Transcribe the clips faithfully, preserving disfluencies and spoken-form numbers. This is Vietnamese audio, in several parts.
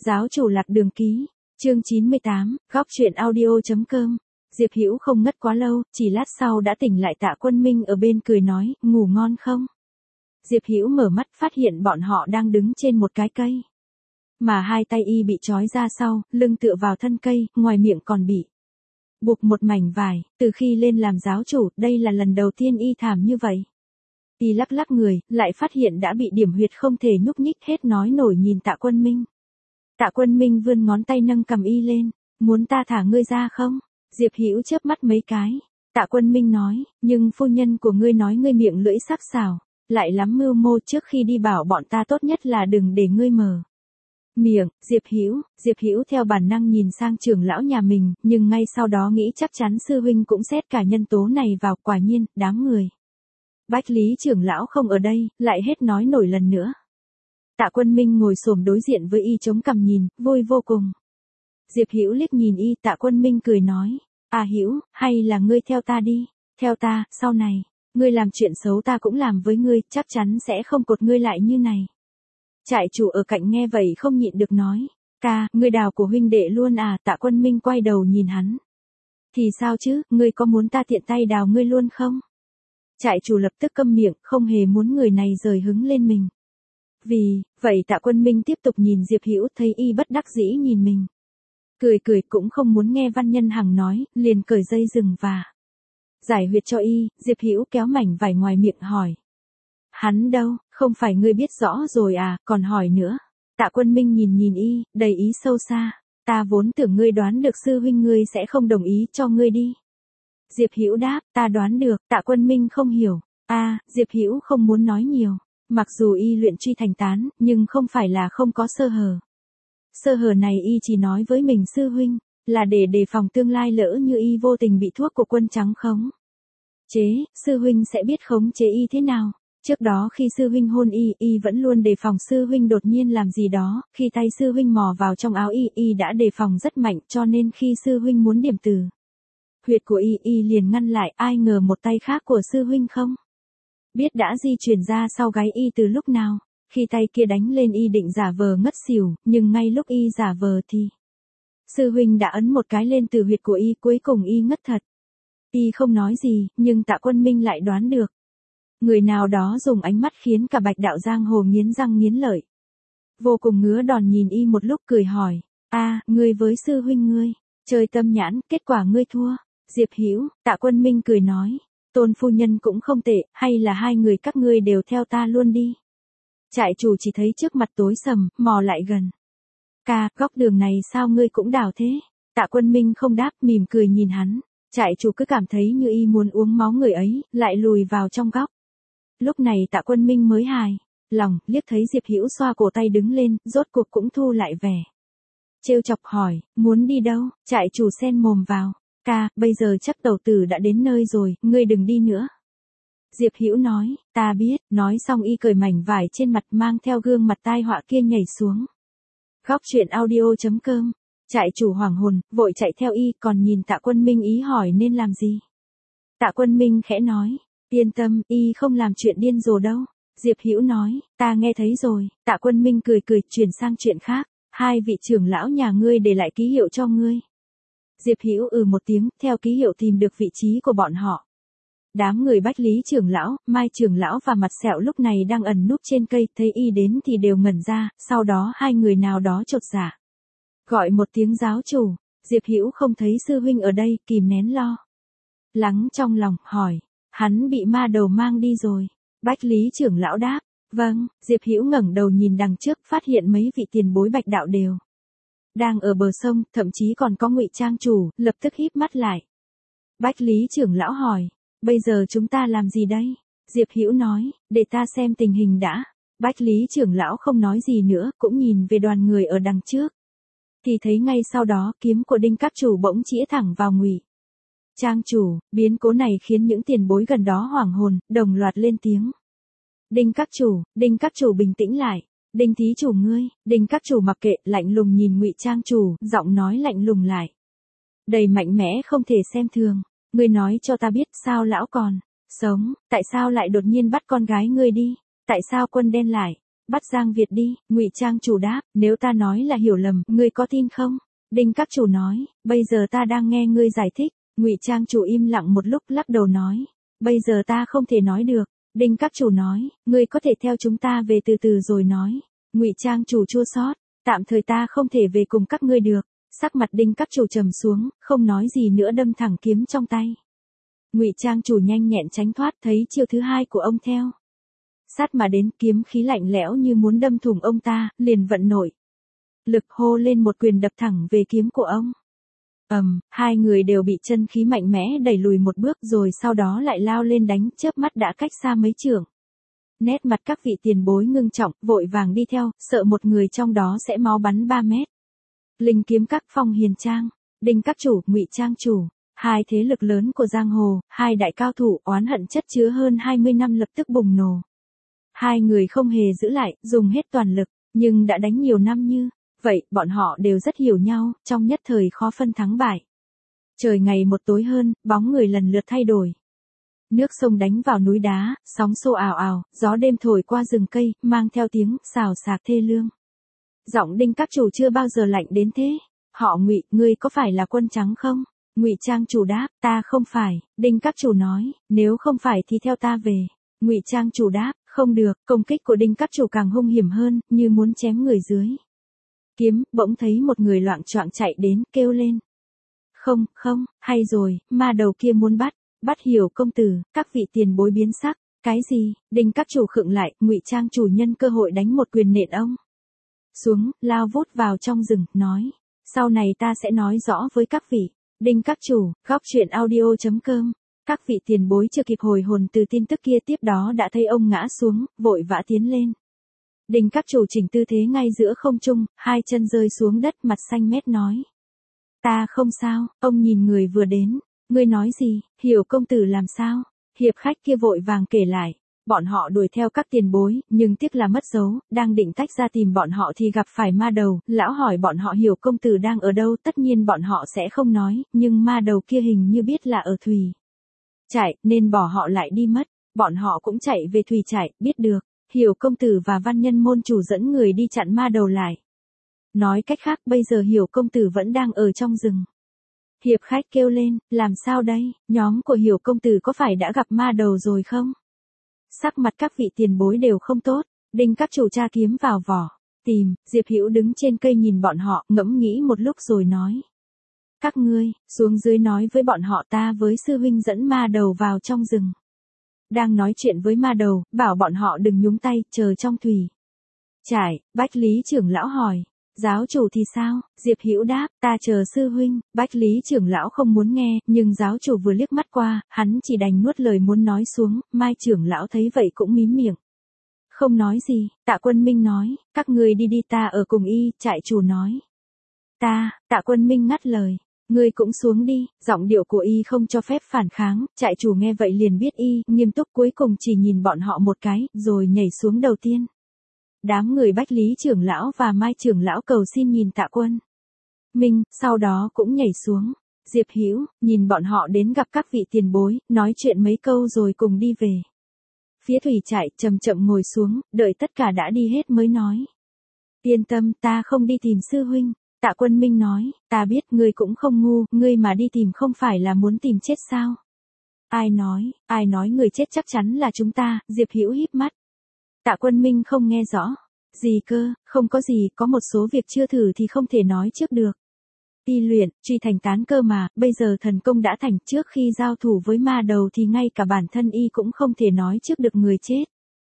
Giáo chủ lạc đường ký, chương chín mươi tám, góc truyện audio.com. Diệp Hữu không ngất quá lâu, chỉ lát sau đã tỉnh lại. Tạ Quân Minh ở bên cười nói, ngủ ngon không? Diệp Hữu mở mắt phát hiện bọn họ đang đứng trên một cái cây. Mà hai tay y bị trói ra sau, lưng tựa vào thân cây, ngoài miệng còn bị buộc một mảnh vải. Từ khi lên làm giáo chủ, đây là lần đầu tiên y thảm như vậy. Y lắc lắc người, lại phát hiện đã bị điểm huyệt không thể nhúc nhích hết, nói nổi nhìn Tạ Quân Minh. Tạ Quân Minh vươn ngón tay nâng cầm y lên, muốn ta thả ngươi ra không? Diệp Hữu chớp mắt mấy cái. Tạ Quân Minh nói, nhưng phu nhân của ngươi nói ngươi miệng lưỡi sắc sảo, lại lắm mưu mô, trước khi đi bảo bọn ta tốt nhất là đừng để ngươi mở miệng. Diệp Hữu, Diệp Hữu theo bản năng nhìn sang trưởng lão nhà mình, nhưng ngay sau đó nghĩ chắc chắn sư huynh cũng xét cả nhân tố này vào. Quả nhiên, đám người Bách Lý trưởng lão không ở đây, lại hết nói nổi lần nữa. Tạ Quân Minh ngồi xổm đối diện với y chống cằm nhìn, vui vô cùng. Diệp Hữu liếc nhìn y. Tạ Quân Minh cười nói, à Hữu, hay là ngươi theo ta đi, theo ta, sau này, ngươi làm chuyện xấu ta cũng làm với ngươi, chắc chắn sẽ không cột ngươi lại như này. Trại chủ ở cạnh nghe vậy không nhịn được nói, ca, ngươi đào của huynh đệ luôn à? Tạ Quân Minh quay đầu nhìn hắn. Thì sao chứ, ngươi có muốn ta tiện tay đào ngươi luôn không? Trại chủ lập tức câm miệng, không hề muốn người này rời hứng lên mình. Vì, vậy Tạ Quân Minh tiếp tục nhìn Diệp Hữu, thấy y bất đắc dĩ nhìn mình. Cười cười cũng không muốn nghe Văn Nhân Hằng nói, liền cởi dây rừng và giải huyệt cho y. Diệp Hữu kéo mảnh vải ngoài miệng hỏi. Hắn đâu, không phải ngươi biết rõ rồi à, còn hỏi nữa. Tạ Quân Minh nhìn nhìn y, đầy ý sâu xa. Ta vốn tưởng ngươi đoán được sư huynh ngươi sẽ không đồng ý cho ngươi đi. Diệp Hữu đáp, ta đoán được. Tạ Quân Minh không hiểu. A, à, Diệp Hữu không muốn nói nhiều. Mặc dù y luyện truy thành tán, nhưng không phải là không có sơ hở. Sơ hở này y chỉ nói với mình sư huynh, là để đề phòng tương lai lỡ như y vô tình bị thuốc của Quân Trắng khống chế, sư huynh sẽ biết khống chế y thế nào. Trước đó khi sư huynh hôn y, y vẫn luôn đề phòng sư huynh đột nhiên làm gì đó, khi tay sư huynh mò vào trong áo y, y đã đề phòng rất mạnh, cho nên khi sư huynh muốn điểm từ huyệt của y, y liền ngăn lại. Ai ngờ một tay khác của sư huynh không biết đã di chuyển ra sau gáy y từ lúc nào. Khi tay kia đánh lên y định giả vờ ngất xỉu, nhưng ngay lúc y giả vờ thì sư huynh đã ấn một cái lên từ huyệt của y, cuối cùng y ngất thật. Y không nói gì, nhưng Tạ Quân Minh lại đoán được. Người nào đó dùng ánh mắt khiến cả Bạch Đạo Giang Hồ nghiến răng nghiến lợi. Vô cùng ngứa đòn nhìn y một lúc, cười hỏi, a, à, ngươi với sư huynh ngươi chơi tâm nhãn, kết quả ngươi thua. Diệp Hữu, Tạ Quân Minh cười nói, Tôn phu nhân cũng không tệ, hay là hai người các ngươi đều theo ta luôn đi. Trại chủ chỉ thấy trước mặt tối sầm, mò lại gần. Ca, góc đường này sao ngươi cũng đào thế? Tạ Quân Minh không đáp, mỉm cười nhìn hắn. Trại chủ cứ cảm thấy như y muốn uống máu người ấy, lại lùi vào trong góc. Lúc này Tạ Quân Minh mới hài lòng, liếc thấy Diệp Hữu xoa cổ tay đứng lên, rốt cuộc cũng thu lại vẻ trêu chọc hỏi, muốn đi đâu? Trại chủ xen mồm vào, ca, bây giờ chắc tàu tử đã đến nơi rồi, ngươi đừng đi nữa. Diệp Hữu nói, ta biết. Nói xong y cởi mảnh vải trên mặt, mang theo gương mặt tai họa kia nhảy xuống. Góc truyện audio.com. Trại chủ hoảng hồn, vội chạy theo y, còn nhìn Tạ Quân Minh ý hỏi nên làm gì. Tạ Quân Minh khẽ nói, yên tâm, y không làm chuyện điên rồ đâu. Diệp Hữu nói, ta nghe thấy rồi. Tạ Quân Minh cười cười, chuyển sang chuyện khác. Hai vị trưởng lão nhà ngươi để lại ký hiệu cho ngươi. Diệp Hữu ừ một tiếng, theo ký hiệu tìm được vị trí của bọn họ. Đám người Bách Lý trưởng lão, Mai trưởng lão và Mặt Sẹo lúc này đang ẩn núp trên cây, thấy y đến thì đều ngẩn ra, sau đó hai người nào đó chột dạ gọi một tiếng giáo chủ. Diệp Hữu không thấy sư huynh ở đây, kìm nén lo lắng trong lòng, hỏi, hắn bị ma đầu mang đi rồi. Bách Lý trưởng lão đáp, vâng. Diệp Hữu ngẩng đầu nhìn đằng trước, phát hiện mấy vị tiền bối Bạch đạo đều đang ở bờ sông, thậm chí còn có Ngụy Trang chủ, lập tức híp mắt lại. Bách Lý trưởng lão hỏi, bây giờ chúng ta làm gì đây? Diệp Hữu nói, để ta xem tình hình đã. Bách Lý trưởng lão không nói gì nữa, cũng nhìn về đoàn người ở đằng trước. Thì thấy ngay sau đó, kiếm của Đinh các chủ bỗng chĩa thẳng vào Ngụy Trang chủ. Biến cố này khiến những tiền bối gần đó hoảng hồn, đồng loạt lên tiếng. Đinh các chủ, Đinh các chủ bình tĩnh lại. Đinh thí chủ ngươi. Đinh các chủ mặc kệ, lạnh lùng nhìn Ngụy Trang chủ, giọng nói lạnh lùng lại, đầy mạnh mẽ không thể xem thường. Ngươi nói cho ta biết, sao lão còn sống, tại sao lại đột nhiên bắt con gái ngươi đi, tại sao Quân Đen lại bắt Giang Việt đi, Ngụy Trang Chủ đáp, nếu ta nói là hiểu lầm, ngươi có tin không? Đinh Các Chủ nói, bây giờ ta đang nghe ngươi giải thích. Ngụy Trang Chủ im lặng một lúc lắc đầu nói, bây giờ ta không thể nói được. Đinh Các Chủ nói, ngươi có thể theo chúng ta về từ từ rồi nói. Ngụy Trang Chủ chua xót, tạm thời ta không thể về cùng các ngươi được. Sắc mặt Đinh Các Chủ trầm xuống, không nói gì nữa đâm thẳng kiếm trong tay. Ngụy Trang Chủ nhanh nhẹn tránh thoát, thấy chiêu thứ hai của ông theo sát mà đến, kiếm khí lạnh lẽo như muốn đâm thủng ông ta, liền vận nội lực hô lên một quyền đập thẳng về kiếm của ông. Ầm, um, hai người đều bị chân khí mạnh mẽ đẩy lùi một bước rồi sau đó lại lao lên đánh, chớp mắt đã cách xa mấy trượng. Nét mặt các vị tiền bối ngưng trọng, vội vàng đi theo, sợ một người trong đó sẽ máu bắn ba mét. Linh kiếm các, Phong Hiền Trang, Đinh Các Chủ, Ngụy Trang Chủ, hai thế lực lớn của giang hồ, hai đại cao thủ oán hận chất chứa hơn hai mươi năm lập tức bùng nổ. Hai người không hề giữ lại, dùng hết toàn lực, nhưng đã đánh nhiều năm như vậy, bọn họ đều rất hiểu nhau, trong nhất thời khó phân thắng bại. Trời ngày một tối hơn, bóng người lần lượt thay đổi. Nước sông đánh vào núi đá, sóng xô ào ào, gió đêm thổi qua rừng cây, mang theo tiếng xào xạc thê lương. Giọng Đinh Các Chủ chưa bao giờ lạnh đến thế. Họ Ngụy, ngươi có phải là Quân Trắng không? Ngụy Trang Chủ đáp, ta không phải. Đinh Các Chủ nói, nếu không phải thì theo ta về. Ngụy Trang Chủ đáp, không được. Công kích của Đinh Các Chủ càng hung hiểm hơn, như muốn chém người dưới kiếm. Bỗng thấy một người loạng choạng chạy đến, kêu lên, không, không, hay rồi, ma đầu kia muốn bắt, bắt Hiểu công tử. Các vị tiền bối biến sắc. Cái gì? Đinh Các Chủ khựng lại, Ngụy Trang Chủ nhân cơ hội đánh một quyền nện ông xuống, lao vút vào trong rừng, nói, sau này ta sẽ nói rõ với các vị. Đinh Các Chủ, góc truyện audio chấm com. Các vị tiền bối chưa kịp hồi hồn từ tin tức kia, tiếp đó đã thấy ông ngã xuống, vội vã tiến lên. Đinh Các Chủ chỉnh tư thế ngay giữa không trung, hai chân rơi xuống đất, mặt xanh mét nói, ta không sao. Ông nhìn người vừa đến, ngươi nói gì? Hiểu công tử làm sao? Hiệp khách kia vội vàng kể lại. Bọn họ đuổi theo các tiền bối, nhưng tiếc là mất dấu, đang định tách ra tìm bọn họ thì gặp phải ma đầu. Lão hỏi bọn họ Hiểu công tử đang ở đâu, tất nhiên bọn họ sẽ không nói, nhưng ma đầu kia hình như biết là ở Thùy Trại, nên bỏ họ lại đi mất. Bọn họ cũng chạy về Thùy Trại, biết được Hiểu công tử và Văn Nhân môn chủ dẫn người đi chặn ma đầu lại. Nói cách khác, bây giờ Hiểu công tử vẫn đang ở trong rừng. Hiệp khách kêu lên, làm sao đây, nhóm của Hiểu công tử có phải đã gặp ma đầu rồi không? Sắc mặt các vị tiền bối đều không tốt. Đinh Các Chủ tra kiếm vào vỏ, tìm. Diệp Hữu đứng trên cây nhìn bọn họ, ngẫm nghĩ một lúc rồi nói, các ngươi xuống dưới nói với bọn họ ta với sư huynh dẫn ma đầu vào trong rừng. Đang nói chuyện với ma đầu, bảo bọn họ đừng nhúng tay, chờ trong Thùy Trại. Bách Lý trưởng lão hỏi, giáo chủ thì sao? Diệp Hữu đáp, ta chờ sư huynh. Bách Lý trưởng lão không muốn nghe, nhưng giáo chủ vừa liếc mắt qua, hắn chỉ đành nuốt lời muốn nói xuống. Mai trưởng lão thấy vậy cũng mím miệng, không nói gì. Tạ Quân Minh nói, các ngươi đi đi, ta ở cùng y. Trại chủ nói, ta. Tạ Quân Minh ngắt lời, ngươi cũng xuống đi. Giọng điệu của y không cho phép phản kháng. Trại chủ nghe vậy liền biết y nghiêm túc, cuối cùng chỉ nhìn bọn họ một cái, rồi nhảy xuống đầu tiên. Đám người Bách Lý trưởng lão và Mai trưởng lão cầu xin nhìn Tạ Quân Minh, sau đó cũng nhảy xuống. Diệp Hữu nhìn bọn họ đến gặp các vị tiền bối, nói chuyện mấy câu rồi cùng đi về phía Thùy Trại, chậm chậm ngồi xuống, đợi tất cả đã đi hết mới nói, yên tâm, ta không đi tìm sư huynh. Tạ Quân Minh nói, ta biết, ngươi cũng không ngu, ngươi mà đi tìm không phải là muốn tìm chết sao? Ai nói, ai nói người chết chắc chắn là chúng ta? Diệp Hữu híp mắt. Tạ Quân Minh không nghe rõ. Gì cơ? Không có gì, có một số việc chưa thử thì không thể nói trước được. Y luyện, truy thành tán cơ mà, bây giờ thần công đã thành, trước khi giao thủ với ma đầu thì ngay cả bản thân y cũng không thể nói trước được người chết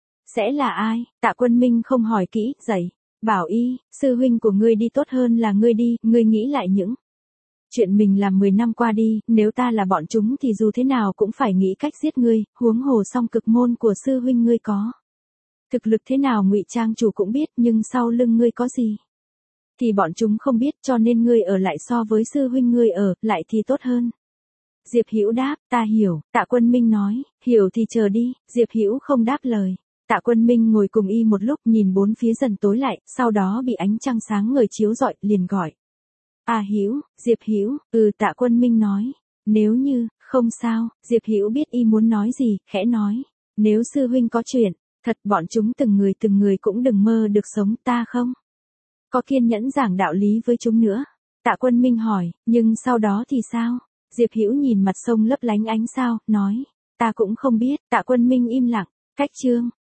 sẽ là ai. Tạ Quân Minh không hỏi kỹ, dạy, bảo y, sư huynh của ngươi đi tốt hơn là ngươi đi, ngươi nghĩ lại những chuyện mình làm mười năm qua đi, nếu ta là bọn chúng thì dù thế nào cũng phải nghĩ cách giết ngươi, huống hồ song cực môn của sư huynh ngươi có thực lực thế nào Ngụy Trang Chủ cũng biết, nhưng sau lưng ngươi có gì thì bọn chúng không biết, cho nên ngươi ở lại so với sư huynh ngươi ở lại thì tốt hơn. Diệp Hữu đáp, ta hiểu. Tạ Quân Minh nói, hiểu thì chờ đi. Diệp Hữu không đáp lời. Tạ Quân Minh ngồi cùng y một lúc, nhìn bốn phía dần tối lại, sau đó bị ánh trăng sáng ngời chiếu rọi, liền gọi, à Hữu. Diệp Hữu, ừ. Tạ Quân Minh nói, nếu như không sao. Diệp Hữu biết y muốn nói gì, khẽ nói, nếu sư huynh có chuyện Thật bọn chúng từng người từng người cũng đừng mơ được sống ta không? Có kiên nhẫn giảng đạo lý với chúng nữa. Tạ Quân Minh hỏi, nhưng sau đó thì sao? Diệp Hữu nhìn mặt sông lấp lánh ánh sao, nói, ta cũng không biết. Tạ Quân Minh im lặng, cách chương.